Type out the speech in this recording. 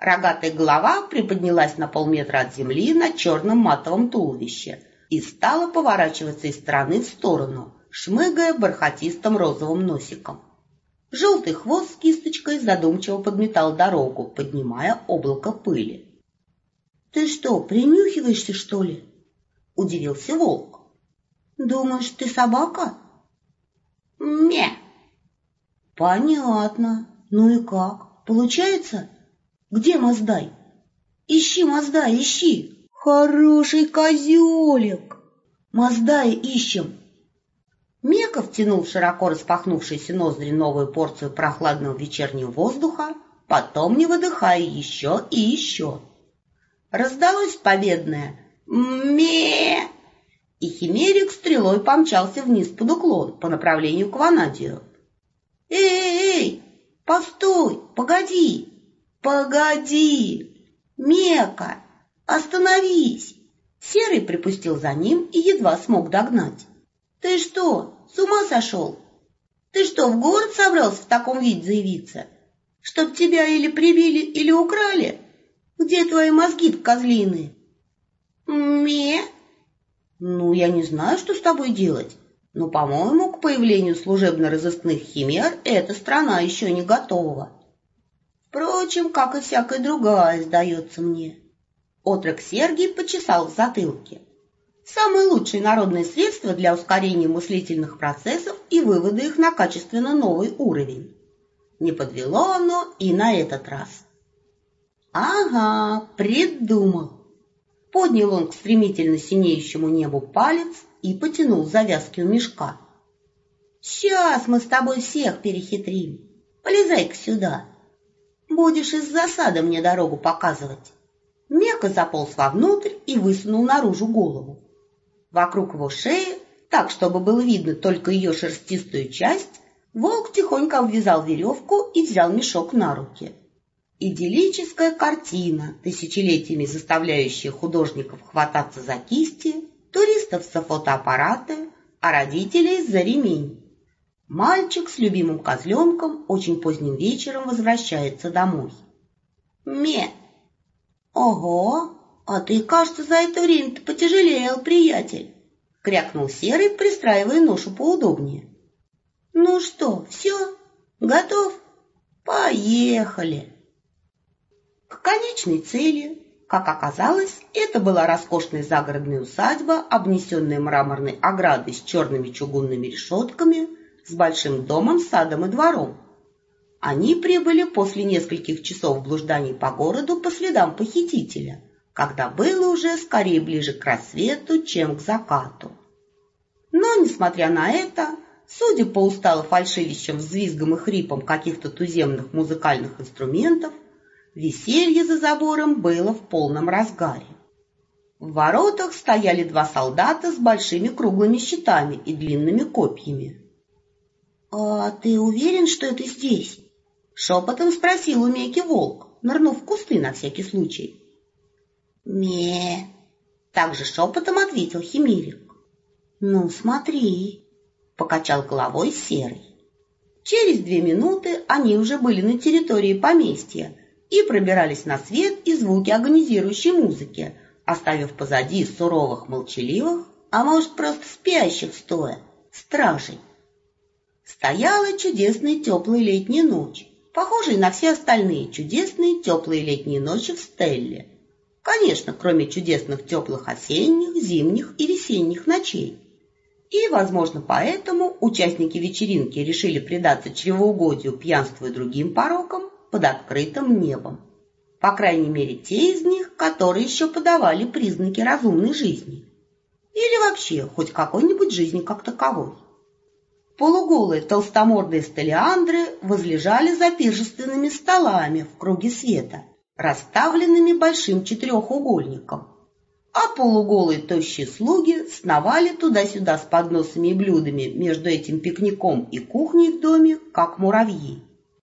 Рогатая голова приподнялась на полметра от земли на черном матовом туловище и стала поворачиваться из стороны в сторону, шмыгая бархатистым розовым носиком. Желтый хвост с кисточкой задумчиво подметал дорогу, поднимая облако пыли. — Ты что, принюхиваешься, что ли? — удивился волк. — Думаешь, ты собака? — Ме. — Понятно. Ну и как? Получается? Где Маздай? Ищи, Маздай, ищи. Хороший козелик. Маздая ищем. Мека втянул в широко распахнувшиеся ноздри новую порцию прохладного вечернего воздуха, потом, не выдыхая, еще и еще. Раздалось победное «Ме!», и химерик стрелой помчался вниз под уклон по направлению к ванадию. «Эй, постой, погоди! Погоди! Мека, остановись!» Серый припустил за ним и едва смог догнать. «Ты что, с ума сошел? Ты что, в город собрался в таком виде заявиться? Чтоб тебя или прибили, или украли? Где твои мозги-то козлиные?» «Ме?» «Ну, я не знаю, что с тобой делать, но, по-моему, к появлению служебно-розыскных химер эта страна еще не готова. Впрочем, как и всякая другая, сдается мне». Отрок Сергий почесал в затылке. Самое лучшее народное средство для ускорения мыслительных процессов и вывода их на качественно новый уровень. Не подвело оно и на этот раз. «Ага, придумал!» Поднял он к стремительно синеющему небу палец и потянул завязки у мешка. «Сейчас мы с тобой всех перехитрим. Полезай-ка сюда. Будешь из засады мне дорогу показывать». Мека заполз вовнутрь и высунул наружу голову. Вокруг его шеи, так, чтобы было видно только ее шерстистую часть, волк тихонько обвязал веревку и взял мешок на руки. Идиллическая картина, тысячелетиями заставляющая художников хвататься за кисти, туристов за фотоаппараты, а родителей за ремень. Мальчик с любимым козленком очень поздним вечером возвращается домой. «Ме! Ого! А ты, кажется, за это время-то потяжелел, приятель!» — крякнул Серый, пристраивая ношу поудобнее. «Ну что, все? Готов? Поехали!» К конечной цели, как оказалось, это была роскошная загородная усадьба, обнесенная мраморной оградой с черными чугунными решетками, с большим домом, садом и двором. Они прибыли после нескольких часов блужданий по городу по следам похитителя, когда было уже скорее ближе к рассвету, чем к закату. Но, несмотря на это, судя по устало-фальшивящим взвизгам и хрипам каких-то туземных музыкальных инструментов, веселье за забором было в полном разгаре. В воротах стояли два солдата с большими круглыми щитами и длинными копьями. «А ты уверен, что это здесь?» — шепотом спросил у Меки волк, нырнув в кусты на всякий случай. «Ме!» — также шепотом ответил химерик. «Ну, смотри!» — покачал головой Серый. Через 2 минуты они уже были на территории поместья и пробирались на свет и звуки агонизирующей музыки, оставив позади суровых, молчаливых, а может, просто спящих стоя, стражей. Стояла чудесная теплая летняя ночь, похожая на все остальные чудесные теплые летние ночи в Стелле. Конечно, кроме чудесных теплых осенних, зимних и весенних ночей. И, возможно, поэтому участники вечеринки решили предаться чревоугодию, пьянству и другим порокам под открытым небом. По крайней мере, те из них, которые еще подавали признаки разумной жизни. Или вообще хоть какой-нибудь жизни как таковой. Полуголые толстомордые стелиандры возлежали за пиршественными столами в круге света, расставленными большим четырехугольником, а полуголые тощие слуги сновали туда-сюда с подносами и блюдами между этим пикником и кухней в доме, как муравьи.